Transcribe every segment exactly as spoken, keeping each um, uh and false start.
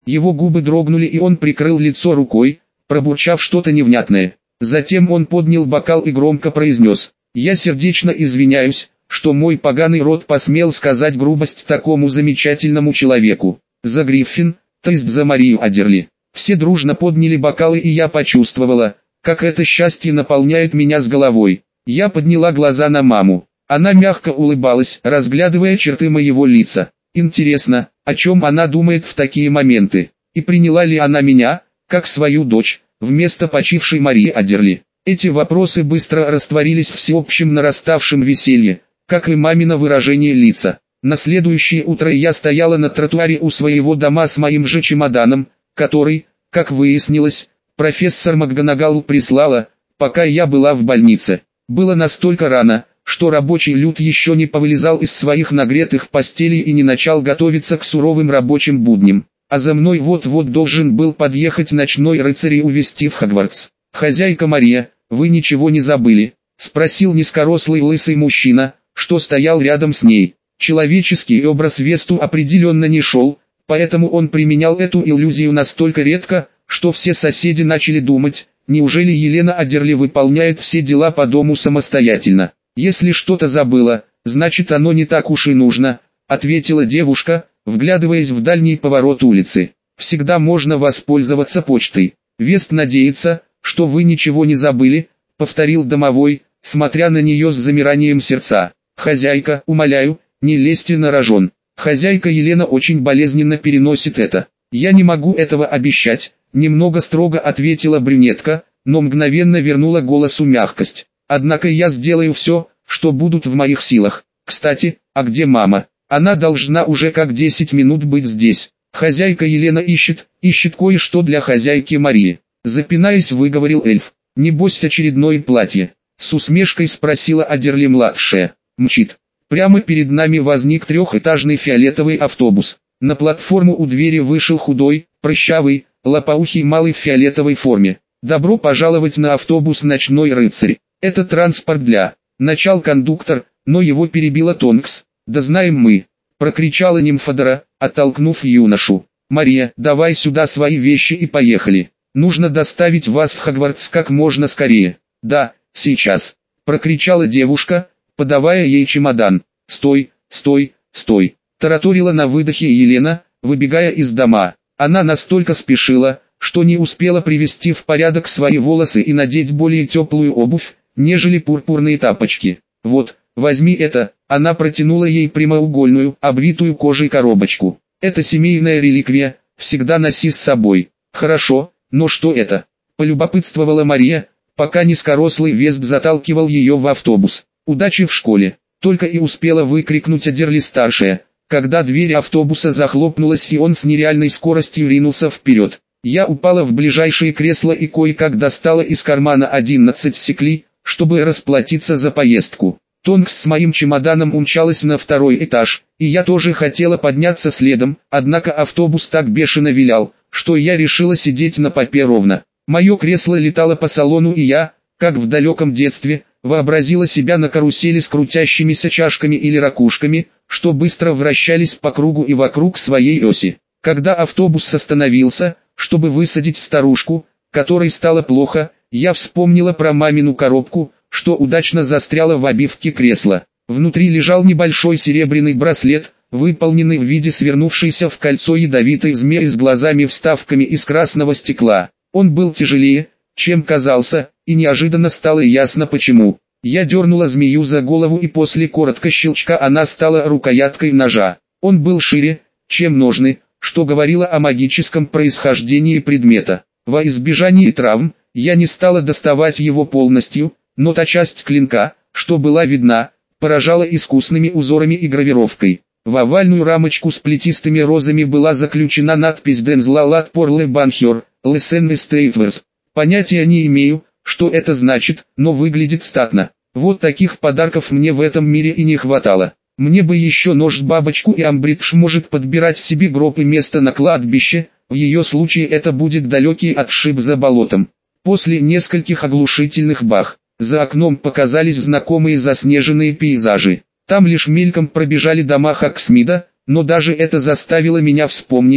Его губы дрогнули, и он прикрыл лицо рукой, пробурчав что-то невнятное. Затем он поднял бокал и громко произнес: «Я сердечно извиняюсь, что мой поганый рот посмел сказать грубость такому замечательному человеку. За Гриффин, то есть за Марию Аддерли». Все дружно подняли бокалы, и я почувствовала, как это счастье наполняет меня с головой. Я подняла глаза на маму. Она мягко улыбалась, разглядывая черты моего лица. Интересно, о чем она думает в такие моменты? И приняла ли она меня, как свою дочь, вместо почившей Марии Аддерли? Эти вопросы быстро растворились в всеобщем нараставшем веселье, как и мамино выражение лица. На следующее утро я стояла на тротуаре у своего дома с моим же чемоданом, который, как выяснилось, профессор МакГонагал прислала, пока я была в больнице. Было настолько рано, что рабочий люд еще не повылезал из своих нагретых постелей и не начал готовиться к суровым рабочим будням. А за мной вот-вот должен был подъехать ночной рыцарь и увезти в Хогвартс. «Хозяйка Мария, вы ничего не забыли?» — спросил низкорослый лысый мужчина, что стоял рядом с ней. Человеческий образ Весту определенно не шел, поэтому он применял эту иллюзию настолько редко, что все соседи начали думать, неужели Елена Аддерли выполняет все дела по дому самостоятельно. «Если что-то забыла, значит оно не так уж и нужно», — ответила девушка, вглядываясь в дальний поворот улицы. «Всегда можно воспользоваться почтой. Вест надеется, что вы ничего не забыли», — повторил домовой, смотря на нее с замиранием сердца. «Хозяйка, умоляю, не лезьте на рожон. Хозяйка Елена очень болезненно переносит это. Я не могу этого обещать», — немного строго ответила брюнетка, но мгновенно вернула голосу мягкость. «Однако я сделаю все, что будут в моих силах. Кстати, а где мама? Она должна уже как десять минут быть здесь. Хозяйка Елена ищет, ищет кое-что для хозяйки Марии». Запинаясь, выговорил эльф. «Небось очередное платье?» С усмешкой спросила Аддерли-младшая. «Мчит». Прямо перед нами возник трехэтажный фиолетовый автобус. На платформу у двери вышел худой, прыщавый, лопоухий малый в фиолетовой форме. «Добро пожаловать на автобус «Ночной рыцарь». Это транспорт для...» Начал кондуктор, но его перебила Тонкс. «Да знаем мы», — прокричала Нимфодора, оттолкнув юношу. «Мария, давай сюда свои вещи и поехали. Нужно доставить вас в Хогвартс как можно скорее». «Да, сейчас», — прокричала девушка, подавая ей чемодан. «Стой, стой, стой», — тараторила на выдохе Елена, выбегая из дома. Она настолько спешила, что не успела привести в порядок свои волосы и надеть более теплую обувь, нежели пурпурные тапочки. «Вот, возьми это», — она протянула ей прямоугольную, обвитую кожей коробочку. «Это семейная реликвия, всегда носи с собой». «Хорошо, но что это?» — полюбопытствовала Мария, пока низкорослый Вест заталкивал ее в автобус. «Удачи в школе», — только и успела выкрикнуть Аддерли-старшая, когда дверь автобуса захлопнулась и он с нереальной скоростью ринулся вперед. Я упала в ближайшее кресло и кое-как достала из кармана одиннадцать секлей, чтобы расплатиться за поездку. Тонкс с моим чемоданом умчалась на второй этаж, и я тоже хотела подняться следом, однако автобус так бешено вилял, что я решила сидеть на попе ровно. Мое кресло летало по салону, и я, как в далеком детстве, вообразила себя на карусели с крутящимися чашками или ракушками, что быстро вращались по кругу и вокруг своей оси. Когда автобус остановился, чтобы высадить старушку, которой стало плохо, я вспомнила про мамину коробку, что удачно застряла в обивке кресла. Внутри лежал небольшой серебряный браслет, выполненный в виде свернувшейся в кольцо ядовитой змеи с глазами-вставками из красного стекла. Он был тяжелее, чем казался, и неожиданно стало ясно почему. Я дернула змею за голову, и после короткого щелчка она стала рукояткой ножа. Он был шире, чем ножны, что говорило о магическом происхождении предмета. Во избежание травм, я не стала доставать его полностью, но та часть клинка, что была видна, поражала искусными узорами и гравировкой. В овальную рамочку с плетистыми розами была заключена надпись «Дензлалат Порле Банхер, Лесен Эстейтверс». Понятия не имею, что это значит, но выглядит статно. Вот таких подарков мне в этом мире и не хватало. Мне бы еще нож-бабочку, и Амбридж может подбирать себе гроб и место на кладбище, в ее случае это будет далекий отшиб за болотом. После нескольких оглушительных бах, за окном показались знакомые заснеженные пейзажи. Там лишь мельком пробежали дома Хоксмида, но даже это заставило меня вспомнить,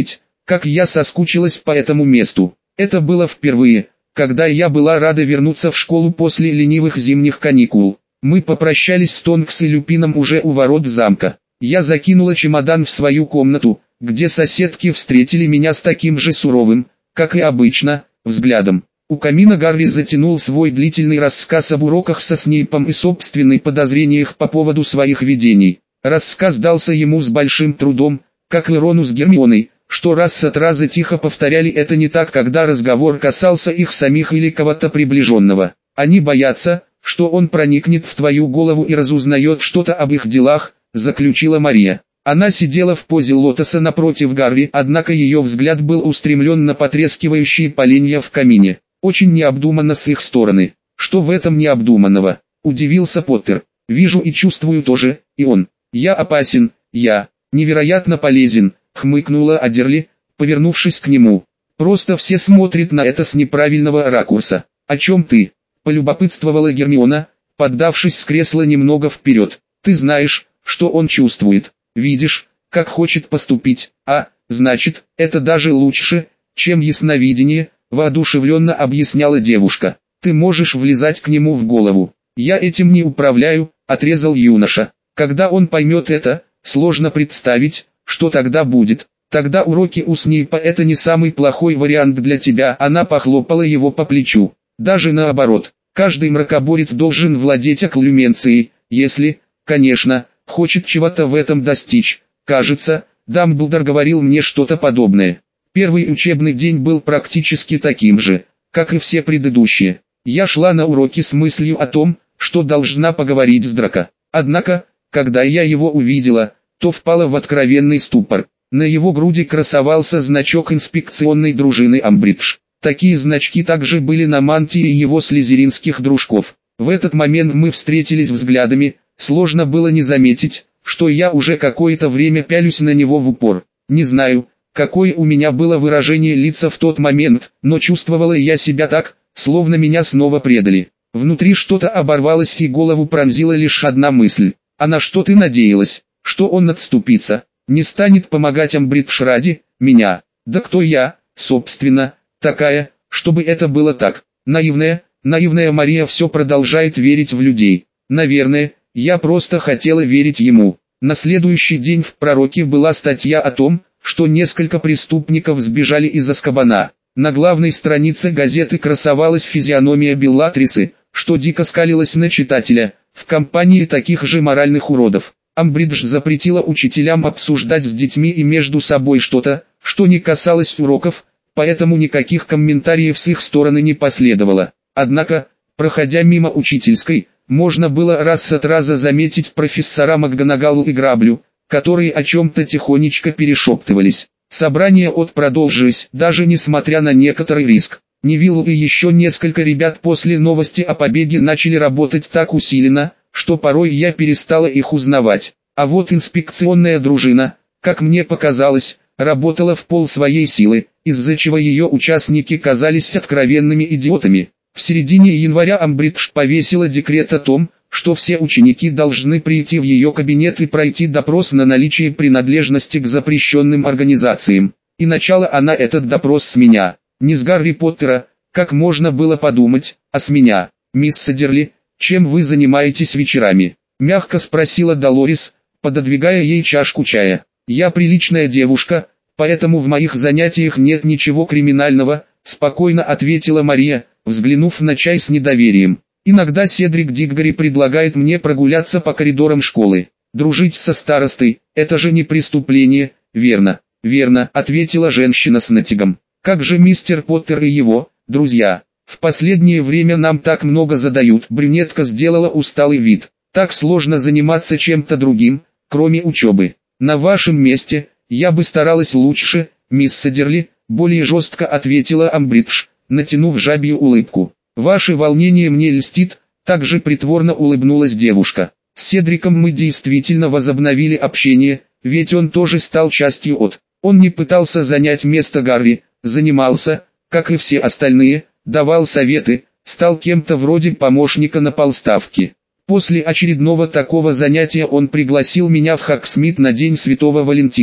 как я соскучилась по этому месту. Это было впервые, когда я была рада вернуться в школу после ленивых зимних каникул. Мы попрощались с Тонкс и Люпином уже у ворот замка. Я закинула чемодан в свою комнату, где соседки встретили меня с таким же суровым, как и обычно, взглядом. У камина Гарри затянул свой длительный рассказ об уроках со Снейпом и собственных подозрениях по поводу своих видений. Рассказ дался ему с большим трудом, как и Рону с Гермионой, что раз от раза тихо повторяли это не так, когда разговор касался их самих или кого-то приближенного. Они боятся, что он проникнет в твою голову и разузнает что-то об их делах, заключила Мария. Она сидела в позе лотоса напротив Гарри, однако ее взгляд был устремлен на потрескивающие поленья в камине. Очень необдуманно с их стороны. Что в этом необдуманного? Удивился Поттер. Вижу и чувствую тоже, и он. Я опасен, я невероятно полезен, хмыкнула Адерли, повернувшись к нему. Просто все смотрят на это с неправильного ракурса. О чем ты? Полюбопытствовала Гермиона, поддавшись с кресла немного вперед. Ты знаешь, что он чувствует. Видишь, как хочет поступить, а, значит, это даже лучше, чем ясновидение, воодушевленно объясняла девушка. Ты можешь влезать к нему в голову. Я этим не управляю, отрезал юноша. Когда он поймет это, сложно представить, что тогда будет. Тогда уроки у Снейпа это не самый плохой вариант для тебя. Она похлопала его по плечу. Даже наоборот, каждый мракоборец должен владеть окклюменцией, если, конечно, хочет чего-то в этом достичь. Кажется, Дамблдор говорил мне что-то подобное. Первый учебный день был практически таким же, как и все предыдущие. Я шла на уроки с мыслью о том, что должна поговорить с Драко. Однако, когда я его увидела, то впала в откровенный ступор. На его груди красовался значок инспекционной дружины Амбридж. Такие значки также были на мантии его слизеринских дружков. В этот момент мы встретились взглядами, сложно было не заметить, что я уже какое-то время пялюсь на него в упор. Не знаю, какое у меня было выражение лица в тот момент, но чувствовала я себя так, словно меня снова предали. Внутри что-то оборвалось и голову пронзила лишь одна мысль. А на что ты надеялась? Что он отступится? Не станет помогать Амбридж ради меня? Да кто я, собственно, такая, чтобы это было так? Наивная, наивная Мария все продолжает верить в людей. Наверное, я просто хотела верить ему. На следующий день в «Пророке» была статья о том, что несколько преступников сбежали из Азкабана. На главной странице газеты красовалась физиономия Беллатрисы, что дико скалилась на читателя, в компании таких же моральных уродов. Амбридж запретила учителям обсуждать с детьми и между собой что-то, что не касалось уроков, поэтому никаких комментариев с их стороны не последовало. Однако, проходя мимо учительской, можно было раз от раза заметить профессора МакГонагалл и Граблю, которые о чем-то тихонечко перешептывались. Собрание от продолжилось, даже несмотря на некоторый риск. Невилл и еще несколько ребят после новости о побеге начали работать так усиленно, что порой я перестала их узнавать. А вот инспекционная дружина, как мне показалось, работала в пол своей силы, из-за чего ее участники казались откровенными идиотами. В середине января Амбридж повесила декрет о том, что все ученики должны прийти в ее кабинет и пройти допрос на наличие принадлежности к запрещенным организациям. И начала она этот допрос с меня, не с Гарри Поттера, как можно было подумать, а с меня. «Мисс Адерли, чем вы занимаетесь вечерами?» — мягко спросила Долорес, пододвигая ей чашку чая. «Я приличная девушка, поэтому в моих занятиях нет ничего криминального», — спокойно ответила Мария, взглянув на чай с недоверием. «Иногда Седрик Диггори предлагает мне прогуляться по коридорам школы. Дружить со старостой — это же не преступление, верно?» «Верно», — ответила женщина с натягом. «Как же мистер Поттер и его друзья? В последнее время нам так много задают». Брюнетка сделала усталый вид. «Так сложно заниматься чем-то другим, кроме учебы. На вашем месте, я бы старалась лучше, мисс Адерли», — более жестко ответила Амбридж, натянув жабью улыбку. «Ваше волнение мне льстит», — также притворно улыбнулась девушка. «С Седриком мы действительно возобновили общение, ведь он тоже стал частью от. Он не пытался занять место Гарри, занимался, как и все остальные, давал советы, стал кем-то вроде помощника на полставки. После очередного такого занятия он пригласил меня в Хогсмит на День Святого Валентина.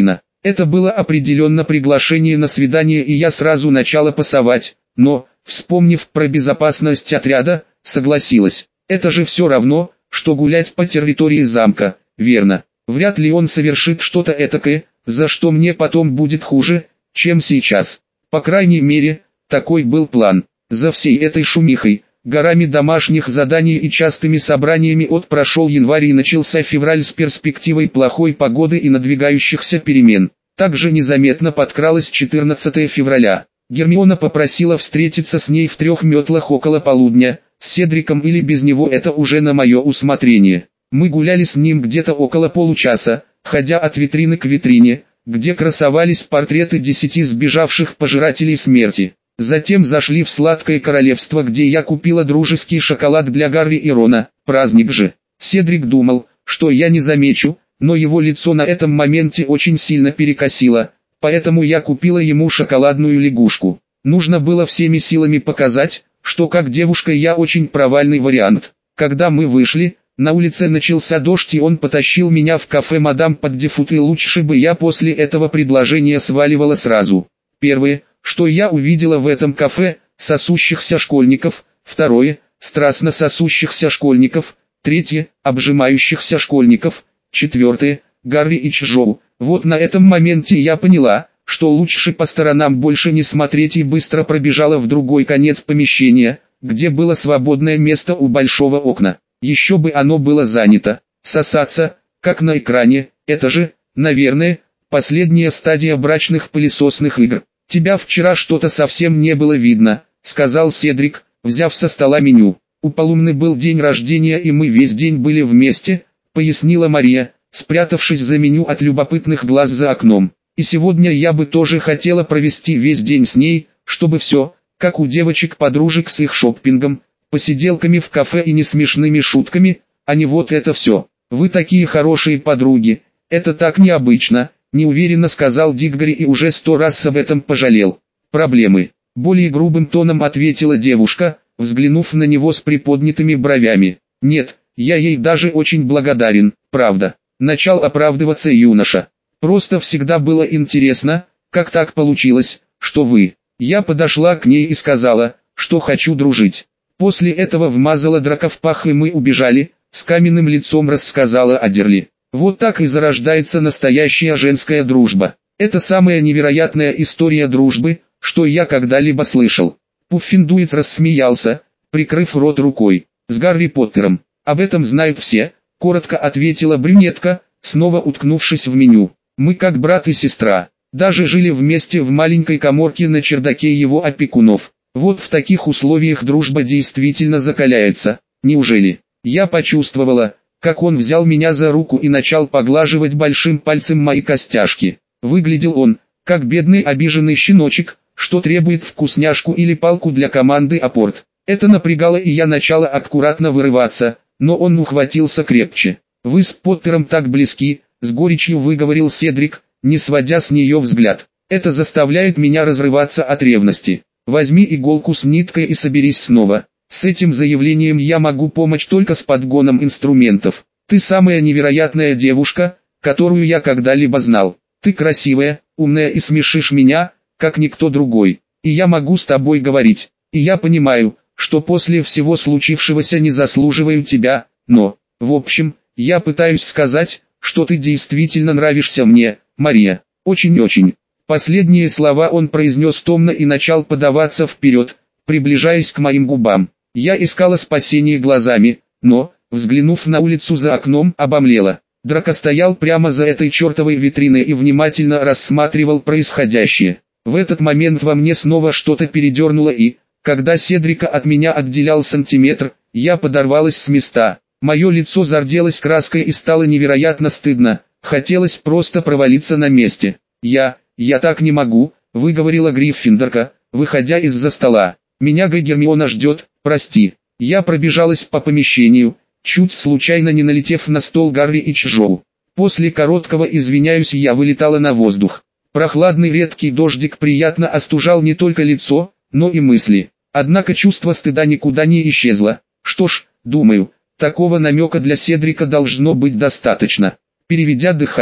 Это было определенно приглашение на свидание, и я сразу начала пасовать, но, вспомнив про безопасность отряда, согласилась. Это же все равно, что гулять по территории замка, верно? Вряд ли он совершит что-то этакое, за что мне потом будет хуже, чем сейчас. По крайней мере, такой был план. За всей этой шумихой, горами домашних заданий и частыми собраниями от прошел январь и начался февраль с перспективой плохой погоды и надвигающихся перемен. Также незаметно подкралось четырнадцатое февраля. Гермиона попросила встретиться с ней в трех метлах около полудня, с Седриком или без него это уже на мое усмотрение. Мы гуляли с ним где-то около получаса, ходя от витрины к витрине, где красовались портреты десяти сбежавших пожирателей смерти. Затем зашли в Сладкое Королевство, где я купила дружеский шоколад для Гарри и Рона, праздник же. Седрик думал, что я не замечу, но его лицо на этом моменте очень сильно перекосило, поэтому я купила ему шоколадную лягушку. Нужно было всеми силами показать, что как девушка я очень провальный вариант. Когда мы вышли, на улице начался дождь, и он потащил меня в кафе «Мадам Поддефут», и лучше бы я после этого предложения сваливала сразу. Первое, что я увидела в этом кафе, сосущихся школьников, второе, страстно сосущихся школьников, третье, обжимающихся школьников, четвертое, Гарри и Чжоу. Вот на этом моменте я поняла, что лучше по сторонам больше не смотреть, и быстро пробежала в другой конец помещения, где было свободное место у большого окна. Еще бы оно было занято. Сосаться, как на экране, это же, наверное, последняя стадия брачных пылесосных игр. «Тебя вчера что-то совсем не было видно», — сказал Седрик, взяв со стола меню. «У Полумны был день рождения, и мы весь день были вместе», — пояснила Мария, спрятавшись за меню от любопытных глаз за окном. «И сегодня я бы тоже хотела провести весь день с ней, чтобы все, как у девочек-подружек с их шоппингом, посиделками в кафе и несмешными шутками, а не вот это все. Вы такие хорошие подруги, это так необычно», — неуверенно сказал Диггори и уже сто раз об этом пожалел. «Проблемы», — более грубым тоном ответила девушка, взглянув на него с приподнятыми бровями. «Нет, я ей даже очень благодарен, правда», — начал оправдываться юноша. «Просто всегда было интересно, как так получилось, что вы...» Я подошла к ней и сказала, что хочу дружить. После этого вмазала драка в пах, и мы убежали, с каменным лицом рассказала Адерли. Вот так и зарождается настоящая женская дружба. Это самая невероятная история дружбы, что я когда-либо слышал. Пуффиндуец рассмеялся, прикрыв рот рукой. «С Гарри Поттером. Об этом знают все», — коротко ответила брюнетка, снова уткнувшись в меню. «Мы как брат и сестра. Даже жили вместе в маленькой каморке на чердаке его опекунов. Вот в таких условиях дружба действительно закаляется. Неужели?» Я почувствовала, как он взял меня за руку и начал поглаживать большим пальцем мои костяшки. Выглядел он, как бедный обиженный щеночек, что требует вкусняшку или палку для команды апорт. Это напрягало, и я начала аккуратно вырываться, но он ухватился крепче. «Вы с Поттером так близки», — с горечью выговорил Седрик, не сводя с нее взгляд. «Это заставляет меня разрываться от ревности. Возьми иголку с ниткой и соберись снова». С этим заявлением я могу помочь только с подгоном инструментов. Ты самая невероятная девушка, которую я когда-либо знал. Ты красивая, умная и смешишь меня, как никто другой. И я могу с тобой говорить. И я понимаю, что после всего случившегося не заслуживаю тебя, но, в общем, я пытаюсь сказать, что ты действительно нравишься мне, Мария. Очень-очень. Последние слова он произнес томно и начал подаваться вперед, приближаясь к моим губам. Я искала спасение глазами, но, взглянув на улицу за окном, обомлела. Драко стоял прямо за этой чертовой витриной и внимательно рассматривал происходящее. В этот момент во мне снова что-то передернуло, и, когда Седрика от меня отделял сантиметр, я подорвалась с места. Мое лицо зарделось краской и стало невероятно стыдно, хотелось просто провалиться на месте. «Я, я так не могу», — выговорила Гриффиндорка, выходя из-за стола. «Меня Гермиона ждет, прости». Я пробежалась по помещению, чуть случайно не налетев на стол Гарри и Чжоу. После короткого «извиняюсь» я вылетала на воздух. Прохладный редкий дождик приятно остужал не только лицо, но и мысли. Однако чувство стыда никуда не исчезло. Что ж, думаю, такого намека для Седрика должно быть достаточно. Переведя дыхание,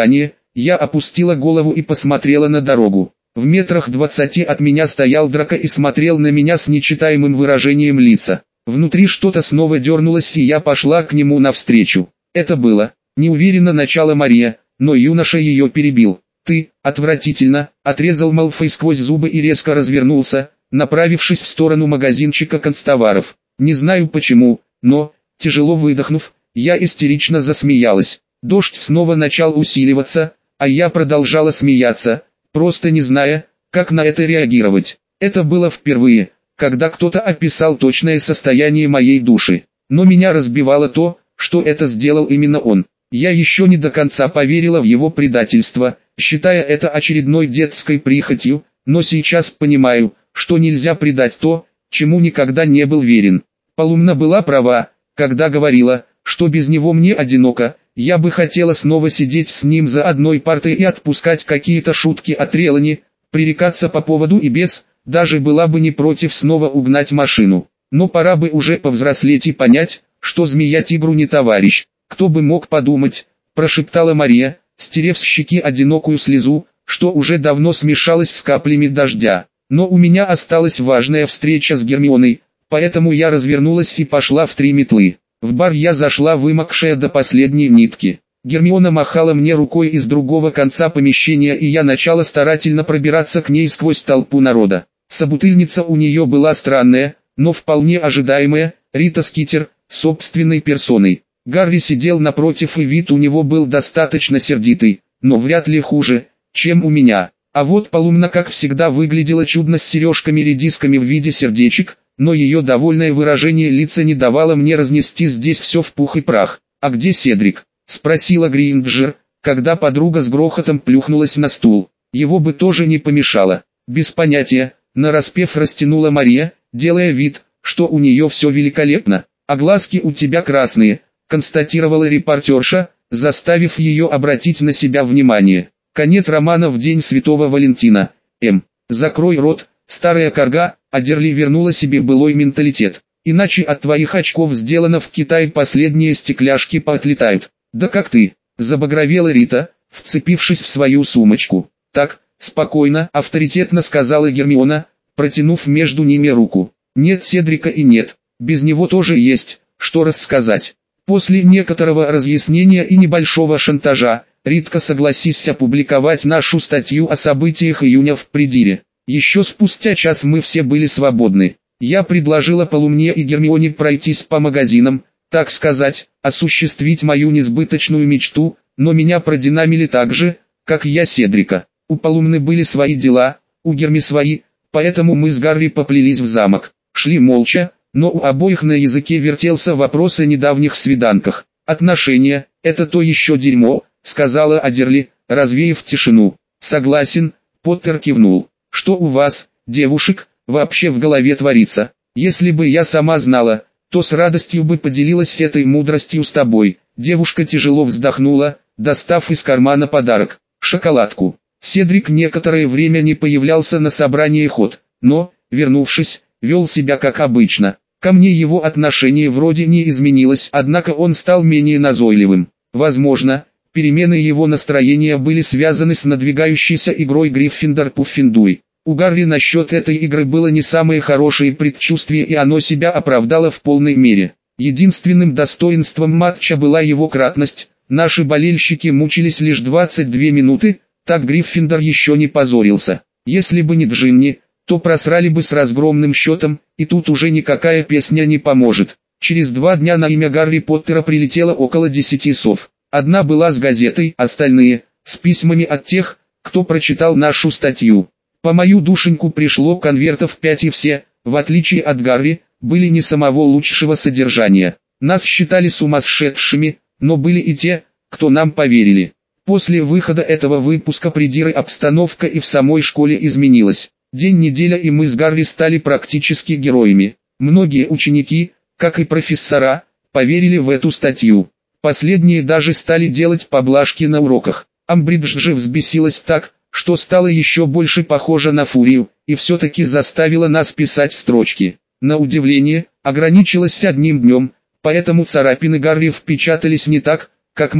Я опустила голову и посмотрела на дорогу. В метрах двадцати от меня стоял Драко и смотрел на меня с нечитаемым выражением лица. Внутри что-то снова дернулось, и я пошла к нему навстречу. Это было, неуверенно начала Мария, но юноша ее перебил. «Ты, отвратительно», — отрезал Малфой сквозь зубы и резко развернулся, направившись в сторону магазинчика канцтоваров. Не знаю почему, но, тяжело выдохнув, я истерично засмеялась. Дождь снова начал усиливаться, а я продолжала смеяться, просто не зная, как на это реагировать. Это было впервые, когда кто-то описал точное состояние моей души. Но меня разбивало то, что это сделал именно он. Я еще не до конца поверила в его предательство, считая это очередной детской прихотью, но сейчас понимаю, что нельзя предать то, чему никогда не был верен. Полумна была права, когда говорила, что без него мне одиноко. Я бы хотела снова сидеть с ним за одной партой и отпускать какие-то шутки от Релани, пререкаться по поводу и без, даже была бы не против снова угнать машину. Но пора бы уже повзрослеть и понять, что змея тигру не товарищ. «Кто бы мог подумать», – прошептала Мария, стерев с щеки одинокую слезу, что уже давно смешалась с каплями дождя. Но у меня осталась важная встреча с Гермионой, поэтому я развернулась и пошла в три метлы. В бар я зашла вымокшая до последней нитки. Гермиона махала мне рукой из другого конца помещения, и я начала старательно пробираться к ней сквозь толпу народа. Собутыльница у нее была странная, но вполне ожидаемая, Рита Скитер, собственной персоной. Гарри сидел напротив, и вид у него был достаточно сердитый, но вряд ли хуже, чем у меня. А вот Полумна, как всегда, выглядела чудно с сережками-редисками в виде сердечек, но ее довольное выражение лица не давало мне разнести здесь все в пух и прах. «А где Седрик?» – спросила Гринджер, когда подруга с грохотом плюхнулась на стул. «Его бы тоже не помешало». «Без понятия», – нараспев растянула Мария, делая вид, что у нее все великолепно. «А глазки у тебя красные», – констатировала репортерша, заставив ее обратить на себя внимание. Конец романа в день Святого Валентина. М. Закрой рот, старая корга, а Дерли вернула себе былой менталитет. Иначе от твоих очков сделано в Китае последние стекляшки поотлетают. Да как ты, забагровела Рита, вцепившись в свою сумочку. Так, спокойно, авторитетно сказала Гермиона, протянув между ними руку. Нет Седрика и нет, без него тоже есть, что рассказать. После некоторого разъяснения и небольшого шантажа, Ритка, согласись опубликовать нашу статью о событиях июня в Придире. Еще спустя час мы все были свободны. Я предложила Полумне и Гермионе пройтись по магазинам, так сказать, осуществить мою несбыточную мечту, но меня продинамили так же, как я Седрика. У Полумны были свои дела, у Герми свои, поэтому мы с Гарри поплелись в замок. Шли молча, но у обоих на языке вертелся вопрос о недавних свиданках. «Отношения – это то еще дерьмо», – сказала Адерли, развеяв тишину. «Согласен», – Поттер кивнул. «Что у вас, девушек, вообще в голове творится? Если бы я сама знала, то с радостью бы поделилась этой мудростью с тобой». Девушка тяжело вздохнула, достав из кармана подарок – шоколадку. Седрик некоторое время не появлялся на собрании ход, но, вернувшись, вел себя как обычно. Ко мне его отношение вроде не изменилось, однако он стал менее назойливым. Возможно, перемены его настроения были связаны с надвигающейся игрой Гриффиндор-Пуффендуй. У Гарри насчет этой игры было не самое хорошее предчувствие, и оно себя оправдало в полной мере. Единственным достоинством матча была его кратность. Наши болельщики мучились лишь двадцать две минуты, так Гриффиндор еще не позорился. Если бы не Джинни, то просрали бы с разгромным счетом, и тут уже никакая песня не поможет. Через два дня на имя Гарри Поттера прилетело около десяти сов. Одна была с газетой, остальные – с письмами от тех, кто прочитал нашу статью. По мою душеньку пришло конвертов пять, и все, в отличие от Гарри, были не самого лучшего содержания. Нас считали сумасшедшими, но были и те, кто нам поверили. После выхода этого выпуска Придиры обстановка и в самой школе изменилась. День неделя, и мы с Гарри стали практически героями. Многие ученики, как и профессора, поверили в эту статью. Последние даже стали делать поблажки на уроках. Амбридж же взбесилась так, что стала еще больше похожа на фурию, и все-таки заставила нас писать строчки. На удивление, ограничилась одним днем, поэтому царапины Гарри впечатались не так, как мои.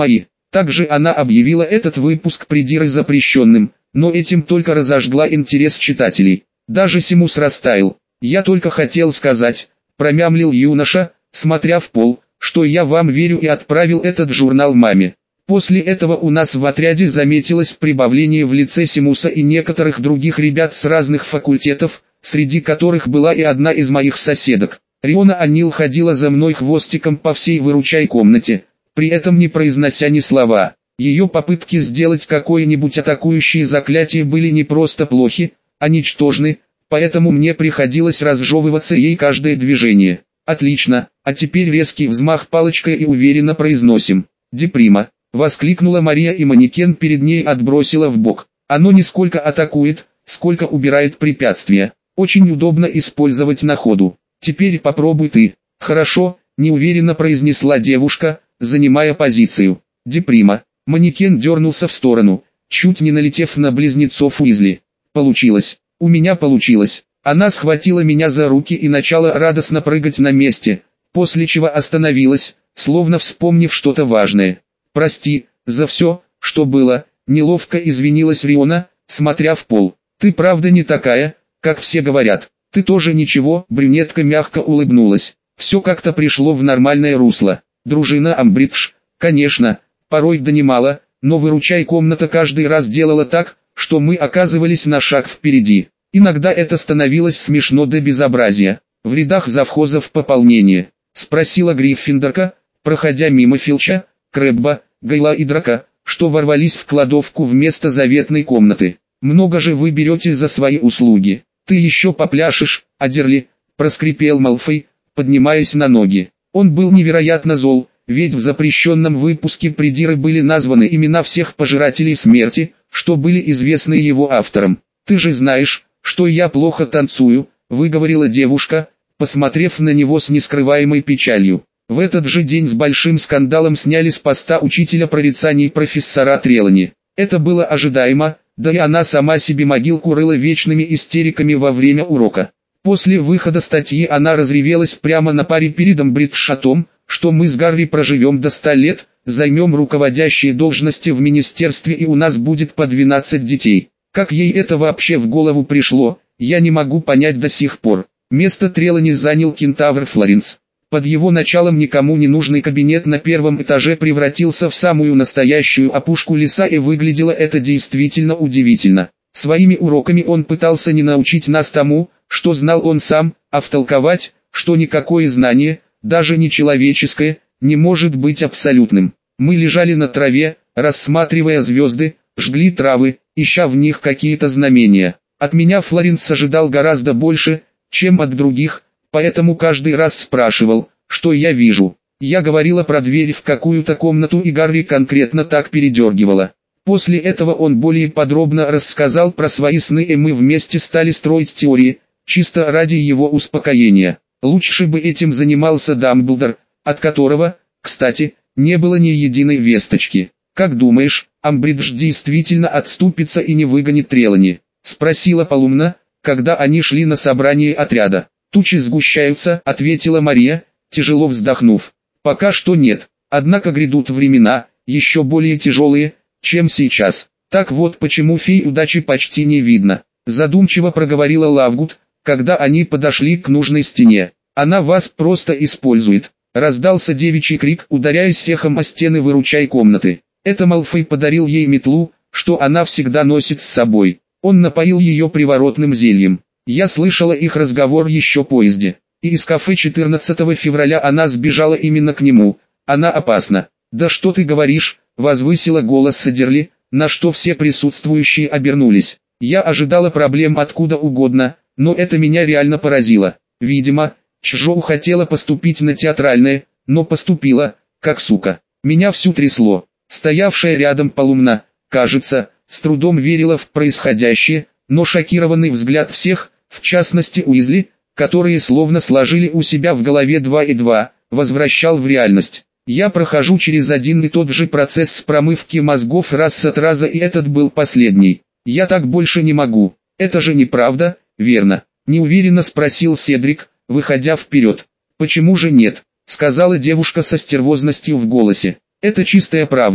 Также она объявила этот выпуск придирой запрещенным, но этим только разожгла интерес читателей. Даже Симус растаял. «Я только хотел сказать», — промямлил юноша, смотря в пол, «что я вам верю, и отправил этот журнал маме». После этого у нас в отряде заметилось прибавление в лице Симуса и некоторых других ребят с разных факультетов, среди которых была и одна из моих соседок. Риона Анил ходила за мной хвостиком по всей выручай комнате, при этом не произнося ни слова. Ее попытки сделать какое-нибудь атакующее заклятие были не просто плохи, а ничтожны, поэтому мне приходилось разжевываться ей каждое движение. «Отлично, а теперь резкий взмах палочкой и уверенно произносим. Деприма», — воскликнула Мария, и манекен перед ней отбросила в бок. «Оно не сколько атакует, сколько убирает препятствия. Очень удобно использовать на ходу. Теперь попробуй ты». «Хорошо», — неуверенно произнесла девушка, занимая позицию. Деприма. Манекен дернулся в сторону, чуть не налетев на близнецов Уизли. «Получилось. У меня получилось». Она схватила меня за руки и начала радостно прыгать на месте, после чего остановилась, словно вспомнив что-то важное. «Прости за все, что было», — неловко извинилась Риона, смотря в пол. «Ты правда не такая, как все говорят. Ты тоже ничего», — брюнетка мягко улыбнулась. «Все как-то пришло в нормальное русло. Дружина Амбридж, конечно, порой донимала, но выручай комната каждый раз делала так, что мы оказывались на шаг впереди. Иногда это становилось смешно до безобразия. В рядах завхозов пополнение?» — спросила Гриффиндорка, проходя мимо Филча, Крэбба, Гайла и Драка, что ворвались в кладовку вместо заветной комнаты. «Много же вы берете за свои услуги. Ты еще попляшешь, Адерли», — проскрипел Малфой, поднимаясь на ноги. Он был невероятно зол, ведь в запрещенном выпуске придиры были названы имена всех пожирателей смерти, что были известны его авторам. «Ты же знаешь, что я плохо танцую», — выговорила девушка, посмотрев на него с нескрываемой печалью. В этот же день с большим скандалом сняли с поста учителя прорицаний профессора Трелани. Это было ожидаемо, да и она сама себе могилку рыла вечными истериками во время урока. После выхода статьи она разревелась прямо на паре перед Амбридж о том, что мы с Гарри проживем до ста лет, займем руководящие должности в министерстве и у нас будет по двенадцать детей. Как ей это вообще в голову пришло, я не могу понять до сих пор. Место Трелани занял кентавр Флоренс. Под его началом никому не нужный кабинет на первом этаже превратился в самую настоящую опушку леса, и выглядело это действительно удивительно. Своими уроками он пытался не научить нас тому, что знал он сам, а втолковать, что никакое знание, даже не человеческое, не может быть абсолютным. Мы лежали на траве, рассматривая звезды, жгли травы, ища в них какие-то знамения. От меня Флоренс ожидал гораздо больше, чем от других, поэтому каждый раз спрашивал, что я вижу. Я говорила про дверь в какую-то комнату, и Гарри конкретно так передергивала. После этого он более подробно рассказал про свои сны, и мы вместе стали строить теории, чисто ради его успокоения. Лучше бы этим занимался Дамблдор, от которого, кстати, не было ни единой весточки. «Как думаешь, Амбридж действительно отступится и не выгонит Трелани?» — спросила Полумна, когда они шли на собрание отряда. «Тучи сгущаются», — ответила Мария, тяжело вздохнув. «Пока что нет, однако грядут времена, еще более тяжелые, чем сейчас. Так вот почему фей удачи почти не видно», — задумчиво проговорила Лавгуд, когда они подошли к нужной стене. «Она вас просто использует», — раздался девичий крик, ударяясь эхом о стены выручай комнаты. Это Малфой подарил ей метлу, что она всегда носит с собой. Он напоил ее приворотным зельем. Я слышала их разговор еще в поезде. И из кафе четырнадцатого февраля она сбежала именно к нему. Она опасна. «Да что ты говоришь?» — возвысила голос Садерли, на что все присутствующие обернулись. Я ожидала проблем откуда угодно, но это меня реально поразило. Видимо, Чжоу хотела поступить на театральное, но поступила, как сука. Меня всю трясло. Стоявшая рядом Полумна, кажется, с трудом верила в происходящее, но шокированный взгляд всех, в частности Уизли, которые словно сложили у себя в голове два и два, возвращал в реальность. Я прохожу через один и тот же процесс с промывки мозгов раз от раза, и этот был последний. Я так больше не могу. Это же неправда, верно? Неуверенно спросил Седрик, выходя вперед. «Почему же нет?» — сказала девушка со стервозностью в голосе. «Это чистая правда.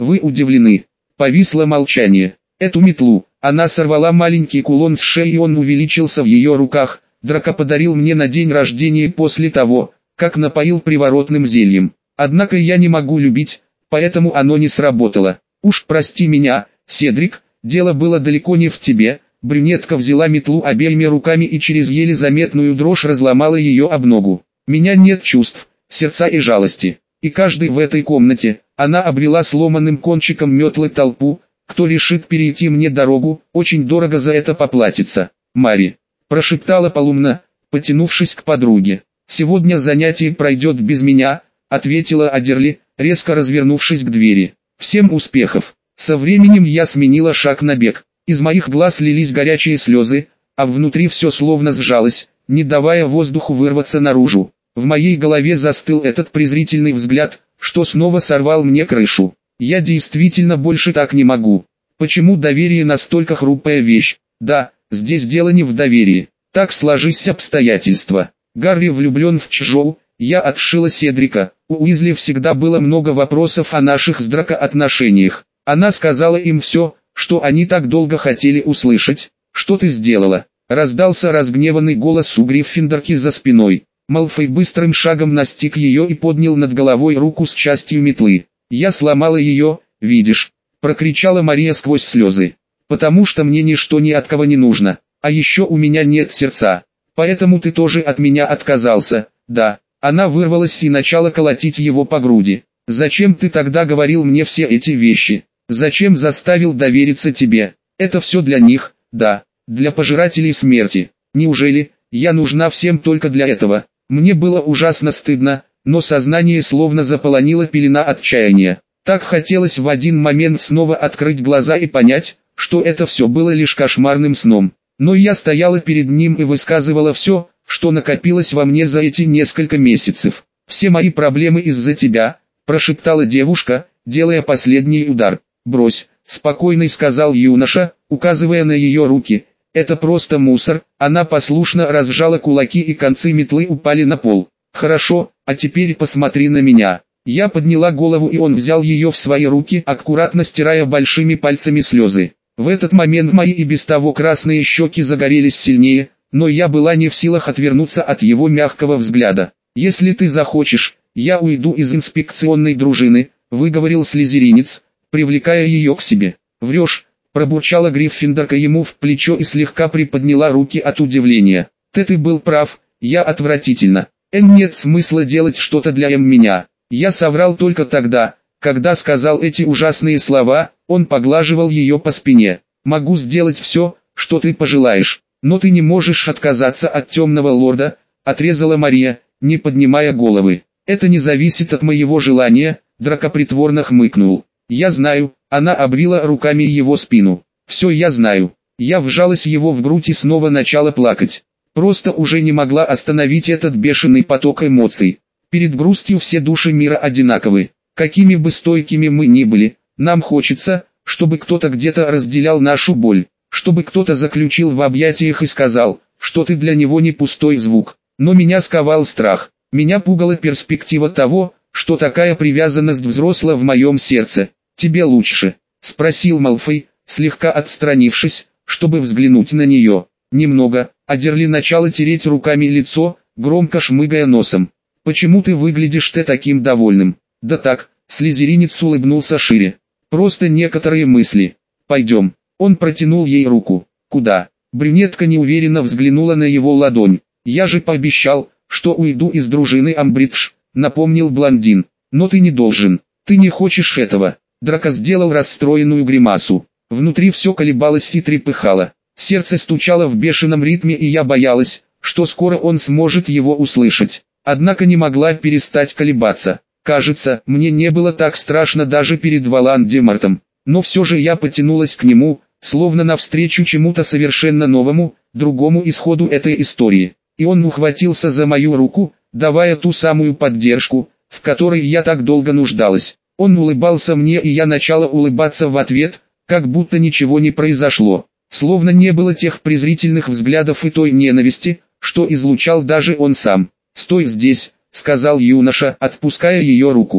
Вы удивлены. Повисло молчание. Эту метлу. Она сорвала маленький кулон с шеи, и он увеличился в ее руках. Драко подарил мне на день рождения после того, как напоил приворотным зельем. Однако я не могу любить, поэтому оно не сработало. Уж прости меня, Седрик, дело было далеко не в тебе. Брюнетка взяла метлу обеими руками и через еле заметную дрожь разломала ее об ногу. Меня нет чувств, сердца и жалости. И каждый в этой комнате, она обвела сломанным кончиком метлы толпу, кто решит перейти мне дорогу, очень дорого за это поплатится. Мари, прошептала Полумна, потянувшись к подруге. Сегодня занятие пройдет без меня, ответила Адерли, резко развернувшись к двери. Всем успехов. Со временем я сменила шаг на бег. Из моих глаз лились горячие слезы, а внутри все словно сжалось, не давая воздуху вырваться наружу. В моей голове застыл этот презрительный взгляд, что снова сорвал мне крышу. Я действительно больше так не могу. Почему доверие настолько хрупкая вещь? Да, здесь дело не в доверии. Так сложись обстоятельства. Гарри влюблен в Чжоу, я отшила Седрика. У Уизли всегда было много вопросов о наших с Драко отношениях. Она сказала им все, что они так долго хотели услышать. «Что ты сделала?» — раздался разгневанный голос у Гриффиндорки за спиной. Малфой быстрым шагом настиг ее и поднял над головой руку с частью метлы. «Я сломала ее, видишь?» — прокричала Мария сквозь слезы. «Потому что мне ничто ни от кого не нужно, а еще у меня нет сердца. Поэтому ты тоже от меня отказался, да?» Она вырвалась и начала колотить его по груди. «Зачем ты тогда говорил мне все эти вещи? Зачем заставил довериться тебе? Это все для них, да, для пожирателей смерти. Неужели я нужна всем только для этого?» Мне было ужасно стыдно, но сознание словно заполонила пелена отчаяния. Так хотелось в один момент снова открыть глаза и понять, что это все было лишь кошмарным сном. Но я стояла перед ним и высказывала все, что накопилось во мне за эти несколько месяцев. «Все мои проблемы из-за тебя», – прошептала девушка, делая последний удар. «Брось», – спокойно сказал юноша, указывая на ее руки. «Это просто мусор». Она послушно разжала кулаки и концы метлы упали на пол. «Хорошо, а теперь посмотри на меня». Я подняла голову, и он взял ее в свои руки, аккуратно стирая большими пальцами слезы. В этот момент мои и без того красные щеки загорелись сильнее, но я была не в силах отвернуться от его мягкого взгляда. «Если ты захочешь, я уйду из инспекционной дружины», — выговорил слизеринец, привлекая ее к себе. «Врешь», — пробурчала Гриффиндорка ему в плечо и слегка приподняла руки от удивления. «Ты ты был прав, я отвратительно. Эн, нет смысла делать что-то для М меня». Я соврал только тогда, когда сказал эти ужасные слова. Он поглаживал ее по спине. «Могу сделать все, что ты пожелаешь, но ты не можешь отказаться от темного лорда», — отрезала Мария, не поднимая головы. «Это не зависит от моего желания», — Драко притворно хмыкнул. «Я знаю», — она обвила руками его спину. «Все я знаю». Я вжалась его в грудь и снова начала плакать. Просто уже не могла остановить этот бешеный поток эмоций. Перед грустью все души мира одинаковы. Какими бы стойкими мы ни были, нам хочется, чтобы кто-то где-то разделял нашу боль, чтобы кто-то заключил в объятиях и сказал, что ты для него не пустой звук. Но меня сковал страх, меня пугала перспектива того, что такая привязанность взросла в моем сердце. «Тебе лучше?» — спросил Малфой, слегка отстранившись, чтобы взглянуть на нее. «Немного», — Адерли начала тереть руками лицо, громко шмыгая носом. «Почему ты выглядишь ты таким довольным?» «Да так», — слизеринец улыбнулся шире. «Просто некоторые мысли. Пойдем». Он протянул ей руку. «Куда?» Брюнетка неуверенно взглянула на его ладонь. «Я же пообещал, что уйду из дружины Амбридж», — напомнил блондин. «Но ты не должен. Ты не хочешь этого». Драко сделал расстроенную гримасу. Внутри все колебалось и трепыхало. Сердце стучало в бешеном ритме, и я боялась, что скоро он сможет его услышать. Однако не могла перестать колебаться. Кажется, мне не было так страшно даже перед Волан-де-Мортом. Но все же я потянулась к нему, словно навстречу чему-то совершенно новому, другому исходу этой истории. И он ухватился за мою руку, давая ту самую поддержку, в которой я так долго нуждалась. Он улыбался мне, и я начала улыбаться в ответ, как будто ничего не произошло. Словно не было тех презрительных взглядов и той ненависти, что излучал даже он сам. «Стой здесь», — сказал юноша, отпуская ее руку.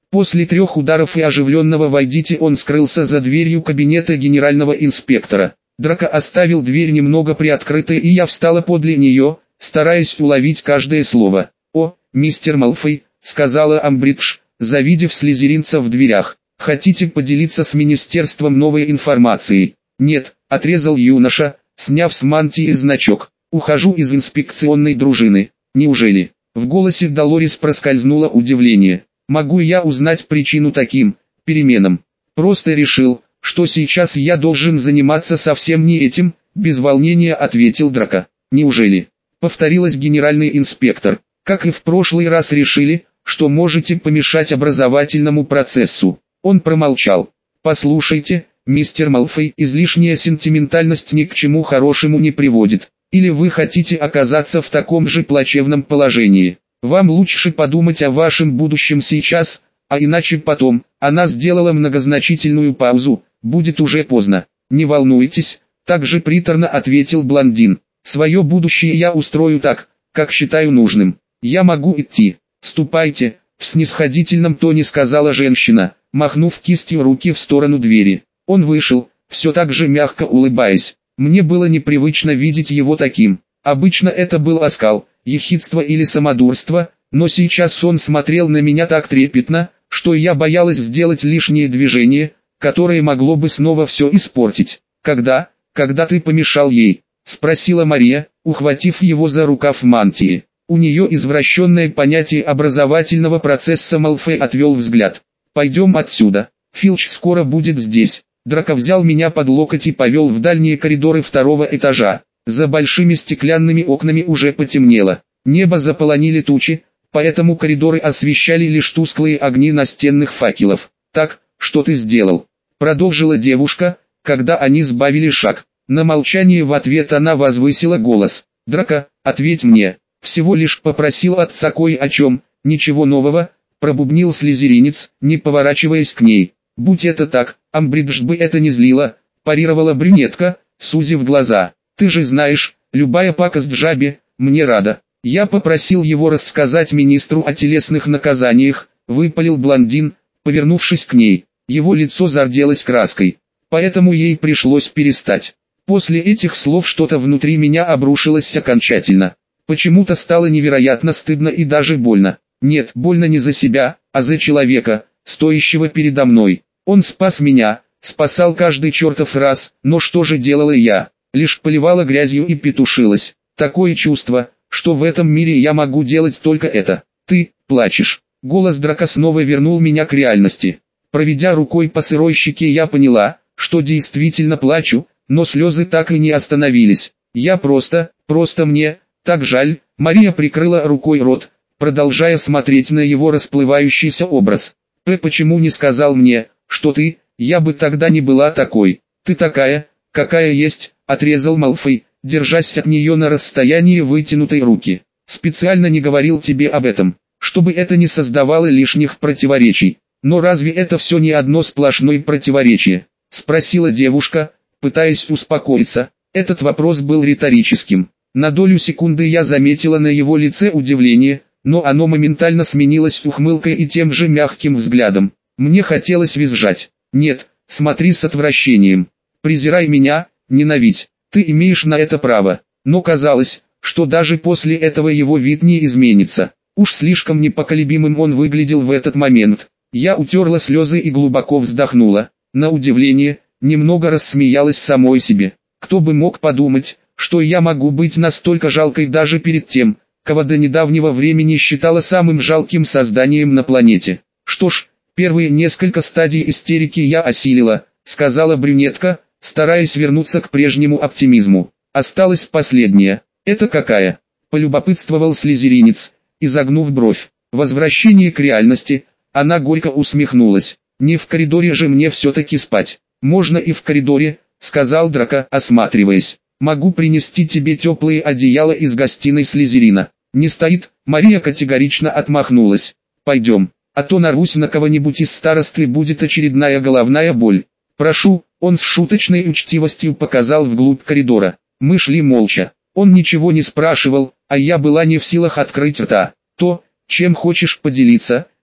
После трех ударов и оживленного «войдите» он скрылся за дверью кабинета генерального инспектора. Драко оставил дверь немного приоткрытой, и я встала подле нее, стараясь уловить каждое слово. «О, мистер Малфой», — сказала Амбридж, завидев слизеринца в дверях. «Хотите поделиться с министерством новой информацией?» «Нет», — отрезал юноша, сняв с мантии значок. «Ухожу из инспекционной дружины». «Неужели?» В голосе Долорес проскользнуло удивление. «Могу я узнать причину таким переменам?» «Просто решил, что сейчас я должен заниматься совсем не этим», — без волнения ответил Драко. «Неужели?» — повторилась генеральный инспектор. «Как и в прошлый раз решили, что можете помешать образовательному процессу». Он промолчал. «Послушайте, мистер Малфой, излишняя сентиментальность ни к чему хорошему не приводит. Или вы хотите оказаться в таком же плачевном положении? Вам лучше подумать о вашем будущем сейчас, а иначе потом». Она сделала многозначительную паузу. «Будет уже поздно». «Не волнуйтесь», — также приторно ответил блондин. «Свое будущее я устрою так, как считаю нужным. Я могу идти». «Ступайте», — в снисходительном тоне сказала женщина, махнув кистью руки в сторону двери. Он вышел, все так же мягко улыбаясь. Мне было непривычно видеть его таким. Обычно это был оскал, ехидство или самодурство, но сейчас он смотрел на меня так трепетно, что я боялась сделать лишнее движение, которое могло бы снова все испортить. «Когда, когда ты помешал ей?» — спросила Мария, ухватив его за рукав мантии. У нее извращенное понятие образовательного процесса. Малфой отвел взгляд. «Пойдем отсюда. Филч скоро будет здесь». Драко взял меня под локоть и повел в дальние коридоры второго этажа. За большими стеклянными окнами уже потемнело. Небо заполонили тучи, поэтому коридоры освещали лишь тусклые огни настенных факелов. «Так, что ты сделал?» — продолжила девушка, когда они сбавили шаг. На молчание в ответ она возвысила голос. «Драко, ответь мне». «Всего лишь попросил отца кое о чем, ничего нового», — пробубнил слизеринец, не поворачиваясь к ней. «Будь это так, Амбридж бы это не злило», — парировала брюнетка, сузив глаза. «Ты же знаешь, любая пакость жабе, мне рада». «Я попросил его рассказать министру о телесных наказаниях», — выпалил блондин, повернувшись к ней. Его лицо зарделось краской. «Поэтому ей пришлось перестать». После этих слов что-то внутри меня обрушилось окончательно. Почему-то стало невероятно стыдно и даже больно. Нет, больно не за себя, а за человека, стоящего передо мной. Он спас меня, спасал каждый чертов раз, но что же делала я? Лишь поливала грязью и петушилась. Такое чувство, что в этом мире я могу делать только это. «Ты плачешь». Голос Драко снова вернул меня к реальности. Проведя рукой по сырой щеке, я поняла, что действительно плачу, но слезы так и не остановились. «Я просто, просто мне... так жаль». Мария прикрыла рукой рот, продолжая смотреть на его расплывающийся образ. «Ты почему не сказал мне, что ты, я бы тогда не была такой. Ты такая, какая есть», — отрезал Малфой, держась от нее на расстоянии вытянутой руки. «Специально не говорил тебе об этом, чтобы это не создавало лишних противоречий». «Но разве это все не одно сплошное противоречие?» — спросила девушка, пытаясь успокоиться. Этот вопрос был риторическим. На долю секунды я заметила на его лице удивление, но оно моментально сменилось ухмылкой и тем же мягким взглядом. Мне хотелось визжать. «Нет, смотри с отвращением. Презирай меня, ненавидь. Ты имеешь на это право». Но казалось, что даже после этого его вид не изменится. Уж слишком непоколебимым он выглядел в этот момент. Я утерла слезы и глубоко вздохнула. На удивление, немного рассмеялась самой себе. Кто бы мог подумать, что я могу быть настолько жалкой даже перед тем, кого до недавнего времени считала самым жалким созданием на планете. «Что ж, первые несколько стадий истерики я осилила», — сказала брюнетка, стараясь вернуться к прежнему оптимизму. «Осталась последняя». «Это какая?» — полюбопытствовал слизеринец, изогнув бровь. «Возвращение к реальности». Она горько усмехнулась. «Не в коридоре же мне все-таки спать». «Можно и в коридоре», — сказал Драко, осматриваясь. «Могу принести тебе теплые одеяла из гостиной Слизерина». «Не стоит», — Мария категорично отмахнулась. «Пойдем, а то нарвусь на кого-нибудь из старосты, будет очередная головная боль». «Прошу», — он с шуточной учтивостью показал вглубь коридора. Мы шли молча. Он ничего не спрашивал, а я была не в силах открыть рта. «То, чем хочешь поделиться»,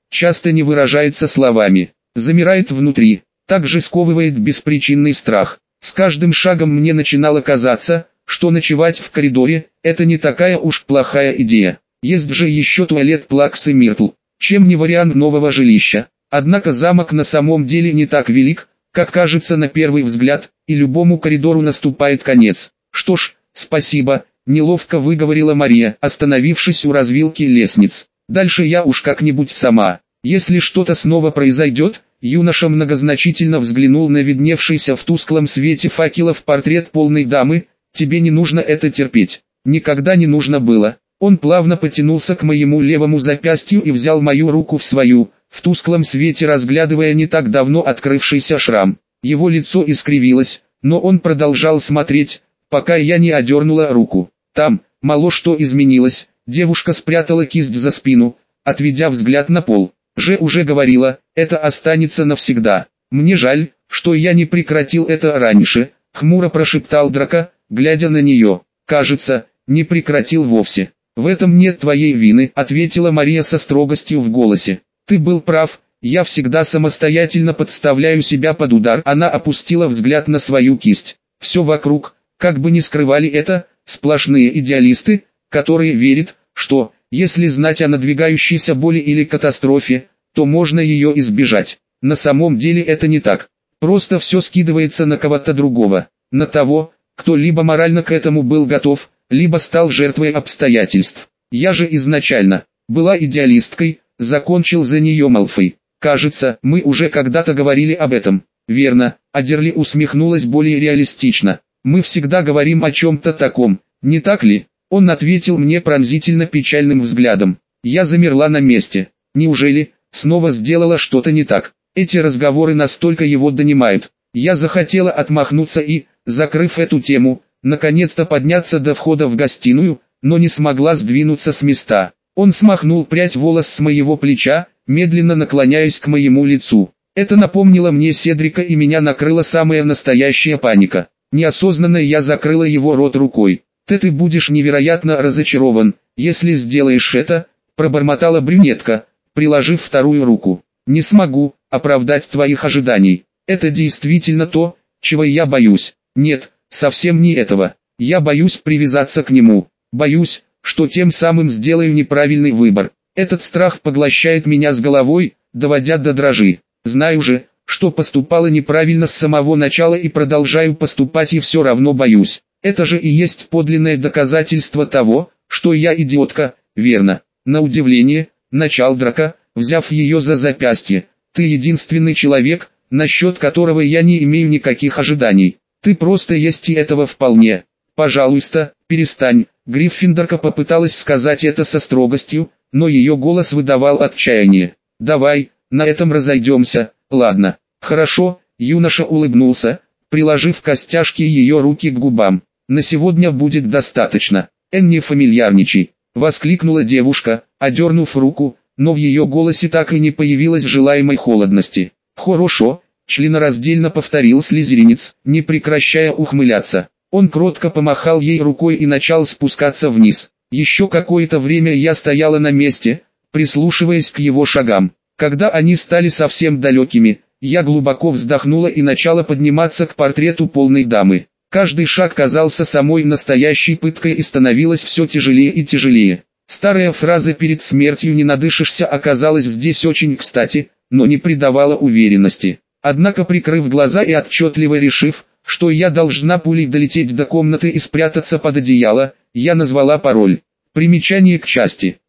часто не выражается словами, замирает внутри, также сковывает беспричинный страх. С каждым шагом мне начинало казаться, что ночевать в коридоре – это не такая уж плохая идея. Есть же еще туалет Плаксы Миртл, чем не вариант нового жилища. Однако замок на самом деле не так велик, как кажется на первый взгляд, и любому коридору наступает конец. Что ж, спасибо, неловко выговорила Мария, остановившись у развилки лестниц. Дальше я уж как-нибудь сама. Если что-то снова произойдет, юноша многозначительно взглянул на видневшийся в тусклом свете факелов портрет полной дамы, тебе не нужно это терпеть. Никогда не нужно было. Он плавно потянулся к моему левому запястью и взял мою руку в свою, в тусклом свете разглядывая не так давно открывшийся шрам. Его лицо искривилось, но он продолжал смотреть, пока я не одернула руку. Там, мало что изменилось, девушка спрятала кисть за спину, отведя взгляд на пол. Же уже говорила, это останется навсегда. Мне жаль, что я не прекратил это раньше, хмуро прошептал Драко, глядя на нее. Кажется, не прекратил вовсе. В этом нет твоей вины, ответила Мария со строгостью в голосе. Ты был прав, я всегда самостоятельно подставляю себя под удар. Она опустила взгляд на свою кисть. Все вокруг, как бы ни скрывали это, сплошные идеалисты, которые верят, что, если знать о надвигающейся боли или катастрофе, то можно ее избежать. На самом деле это не так. Просто все скидывается на кого-то другого, на того, кто либо морально к этому был готов, либо стал жертвой обстоятельств. Я же изначально была идеалисткой, закончил за нее Малфой. Кажется, мы уже когда-то говорили об этом. Верно, Адерли усмехнулась более реалистично. Мы всегда говорим о чем-то таком, не так ли? Он ответил мне пронзительно печальным взглядом. Я замерла на месте. Неужели снова сделала что-то не так? Эти разговоры настолько его донимают. Я захотела отмахнуться и, закрыв эту тему, наконец-то подняться до входа в гостиную, но не смогла сдвинуться с места. Он смахнул прядь волос с моего плеча, медленно наклоняясь к моему лицу. Это напомнило мне Седрика, и меня накрыла самая настоящая паника. Неосознанно я закрыла его рот рукой. «Ты ты будешь невероятно разочарован, если сделаешь это», пробормотала брюнетка, приложив вторую руку. «Не смогу оправдать твоих ожиданий. Это действительно то, чего я боюсь. Нет, совсем не этого. Я боюсь привязаться к нему. Боюсь, что тем самым сделаю неправильный выбор. Этот страх поглощает меня с головой, доводя до дрожи. Знаю же, что поступала неправильно с самого начала и продолжаю поступать, и все равно боюсь. Это же и есть подлинное доказательство того, что я идиотка, верно?» На удивление, начал Драко, взяв ее за запястье. «Ты единственный человек, насчет которого я не имею никаких ожиданий. Ты просто есть, и этого вполне. Пожалуйста, перестань». Гриффиндорка попыталась сказать это со строгостью, но ее голос выдавал отчаяние. «Давай, на этом разойдемся, ладно?» «Хорошо», юноша улыбнулся, приложив костяшки ее руки к губам. «На сегодня будет достаточно. Энни, фамильярничай», — воскликнула девушка, одернув руку, но в ее голосе так и не появилось желаемой холодности. «Хорошо», — членораздельно повторил слизеринец, не прекращая ухмыляться. Он кротко помахал ей рукой и начал спускаться вниз. Еще какое-то время я стояла на месте, прислушиваясь к его шагам. Когда они стали совсем далекими, я глубоко вздохнула и начала подниматься к портрету полной дамы. Каждый шаг казался самой настоящей пыткой и становилось все тяжелее и тяжелее. Старая фраза «перед смертью не надышишься» оказалась здесь очень кстати, но не придавала уверенности. Однако, прикрыв глаза и отчетливо решив, что я должна пулей долететь до комнаты и спрятаться под одеяло, я назвала пароль. Примечание к части.